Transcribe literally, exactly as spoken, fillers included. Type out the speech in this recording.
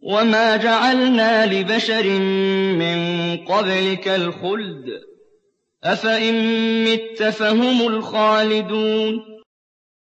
وَمَا جَعَلْنَا لِبَشَرٍ مِّن قَبْلِكَ الْخُلْدَ ۖ أَفَإِن مِّتَّ فَهُمُ الْخَالِدُونَ